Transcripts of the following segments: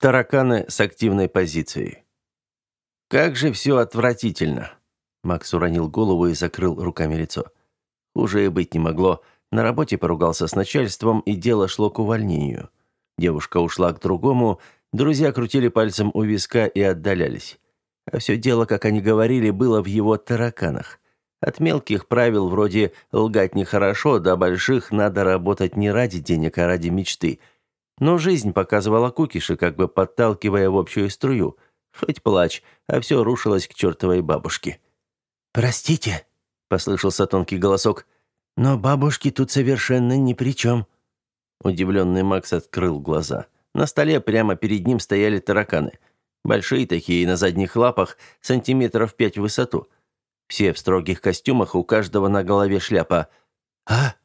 Тараканы с активной позицией. Как же все отвратительно. Макс уронил голову и закрыл руками лицо. Хуже и быть не могло. На работе поругался с начальством, и дело шло к увольнению. Девушка ушла к другому, друзья крутили пальцем у виска и отдалялись. А все дело, как они говорили, было в его тараканах. От мелких правил вроде «лгать нехорошо», до больших «надо работать не ради денег, а ради мечты». Но жизнь показывала кукиши, как бы подталкивая в общую струю. Хоть плачь, а все рушилось к чертовой бабушке. «Простите», — послышался тонкий голосок, — «но бабушки тут совершенно ни при чем». Удивленный Макс открыл глаза. На столе прямо перед ним стояли тараканы. Большие такие, на задних лапах, сантиметров 5 в высоту. Все в строгих костюмах, у каждого на голове шляпа. «А?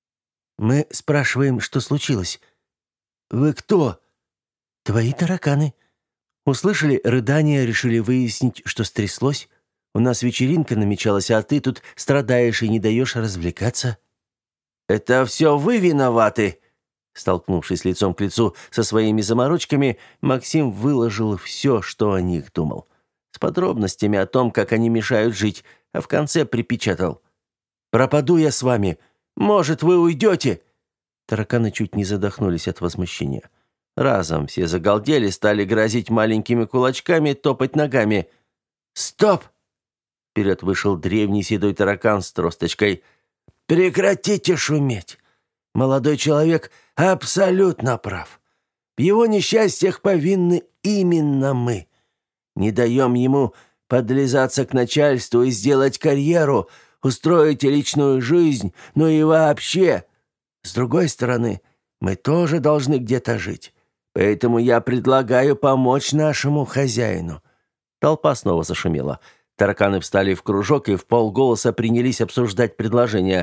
Мы спрашиваем, что случилось?» «Вы кто?» «Твои тараканы. Услышали рыдания, решили выяснить, что стряслось. У нас вечеринка намечалась, а ты тут страдаешь и не даешь развлекаться». «Это все вы виноваты!» Столкнувшись лицом к лицу со своими заморочками, Максим выложил все, что о них думал. С подробностями о том, как они мешают жить, а в конце припечатал. «Пропаду я с вами. Может, вы уйдете?» Тараканы чуть не задохнулись от возмущения. Разом все загалдели, стали грозить маленькими кулачками, топать ногами. «Стоп!» Вперед вышел древний седой таракан с тросточкой. «Прекратите шуметь! Молодой человек абсолютно прав. В его несчастьях повинны именно мы. Не даем ему подлизаться к начальству и сделать карьеру, устроить личную жизнь, ну и вообще. С другой стороны, мы тоже должны где-то жить. Поэтому я предлагаю помочь нашему хозяину». Толпа снова зашумела. Тараканы встали в кружок и вполголоса принялись обсуждать предложение.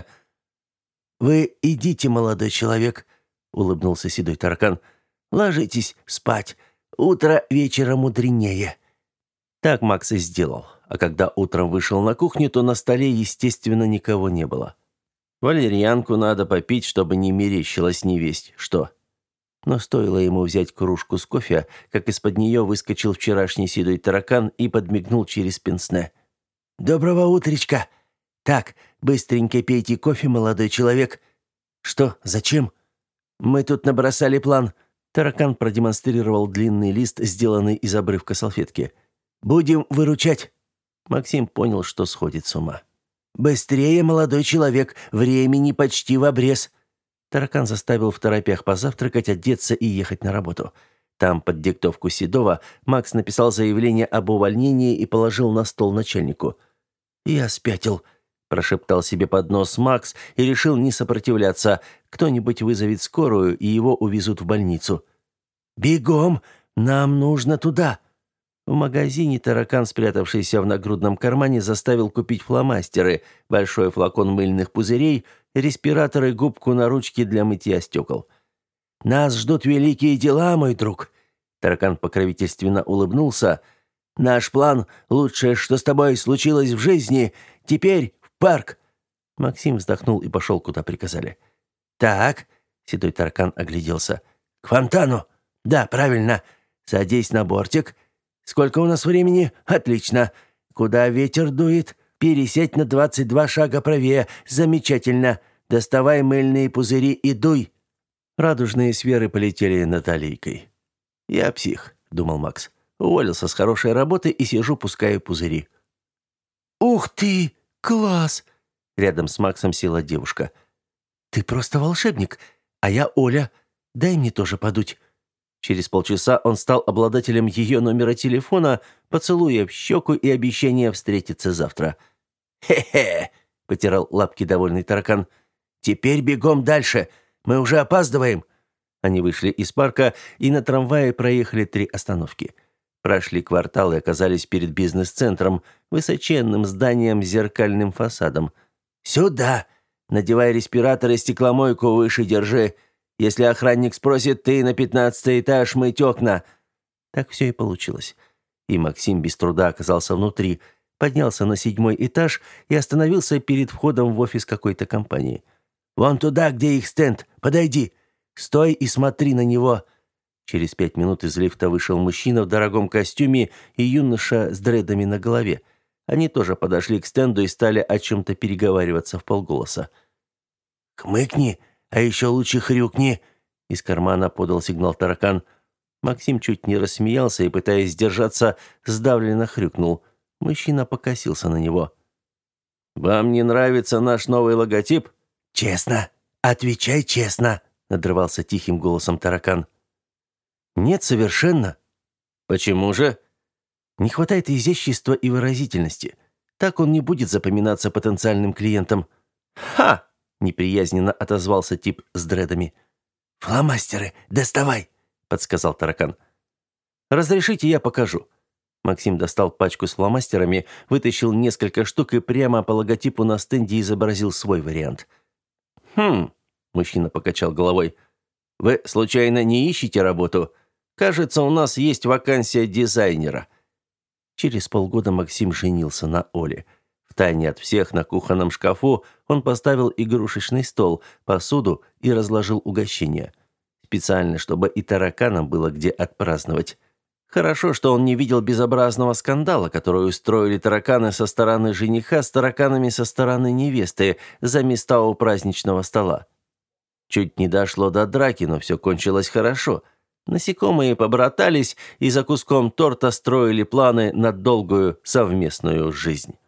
«Вы идите, молодой человек», — улыбнулся седой таракан. «Ложитесь спать. Утро вечера мудренее». Так Макс и сделал. А когда утром вышел на кухню, то на столе, естественно, никого не было. Валерьянку надо попить, чтобы не мерещилось невесть что. Но стоило ему взять кружку с кофе, как из-под нее выскочил вчерашний седой таракан и подмигнул через пенсне. «Доброго утречка! Так, быстренько пейте кофе, молодой человек». «Что? Зачем?» «Мы тут набросали план». Таракан продемонстрировал длинный лист, сделанный из обрывка салфетки. «Будем выручать». Максим понял, что сходит с ума. «Быстрее, молодой человек, времени почти в обрез». Таракан заставил второпях позавтракать, одеться и ехать на работу. Там, под диктовку Седова, Макс написал заявление об увольнении и положил на стол начальнику. «Я спятил», – прошептал себе под нос Макс и решил не сопротивляться. Кто-нибудь вызовет скорую, и его увезут в больницу. «Бегом! Нам нужно туда!» В магазине таракан, спрятавшийся в нагрудном кармане, заставил купить фломастеры, большой флакон мыльных пузырей, респираторы, губку на ручке для мытья стекол. «Нас ждут великие дела, мой друг!» Таракан покровительственно улыбнулся. «Наш план — лучшее, что с тобой случилось в жизни. Теперь в парк!» Максим вздохнул и пошел, куда приказали. «Так», — седой таракан огляделся, — «к фонтану. Да, правильно. Садись на бортик. Сколько у нас времени? Отлично. Куда ветер дует? Пересядь на 22 шага правее. Замечательно. Доставай мыльные пузыри и дуй». Радужные сферы полетели над аллейкой. «Я псих», — думал Макс. «Уволился с хорошей работы и сижу, пускаю пузыри». «Ух ты! Класс!» Рядом с Максом села девушка. «Ты просто волшебник, а я Оля. Дай мне тоже подуть». Через полчаса он стал обладателем ее номера телефона, поцелуя в щеку и обещания встретиться завтра. «Хе-хе!» — потирал лапки довольный таракан. «Теперь бегом дальше. Мы уже опаздываем». Они вышли из парка и на трамвае проехали 3 остановки. Прошли квартал и оказались перед бизнес-центром, высоченным зданием с зеркальным фасадом. «Сюда! Надевай респиратор и стекломойку выше держи. Если охранник спросит, ты на 15-й этаж мыть окна». Так все и получилось. И Максим без труда оказался внутри, поднялся на 7-й этаж и остановился перед входом в офис какой-то компании. «Вон туда, где их стенд. Подойди. Стой и смотри на него». Через 5 минут из лифта вышел мужчина в дорогом костюме и юноша с дредами на голове. Они тоже подошли к стенду и стали о чем-то переговариваться вполголоса. «Хмыкни, а еще лучше хрюкни!» Из кармана подал сигнал таракан. Максим чуть не рассмеялся и, пытаясь сдержаться, сдавленно хрюкнул. Мужчина покосился на него. «Вам не нравится наш новый логотип?» «Честно! Отвечай честно!» — надрывался тихим голосом таракан. «Нет, совершенно». «Почему же?» «Не хватает изящества и выразительности. Так он не будет запоминаться потенциальным клиентам». «Ха!» — неприязненно отозвался тип с дредами. «Фломастеры, доставай!» — подсказал таракан. «Разрешите, я покажу». Максим достал пачку с фломастерами, вытащил несколько штук и прямо по логотипу на стенде изобразил свой вариант. «Хм», — мужчина покачал головой, — «вы, случайно, не ищете работу? Кажется, у нас есть вакансия дизайнера». Через полгода Максим женился на Оле. Втайне от всех на кухонном шкафу он поставил игрушечный стол, посуду и разложил угощения. Специально, чтобы и тараканам было где отпраздновать. Хорошо, что он не видел безобразного скандала, который устроили тараканы со стороны жениха с тараканами со стороны невесты за места у праздничного стола. Чуть не дошло до драки, но все кончилось хорошо. Насекомые побратались и за куском торта строили планы на долгую совместную жизнь.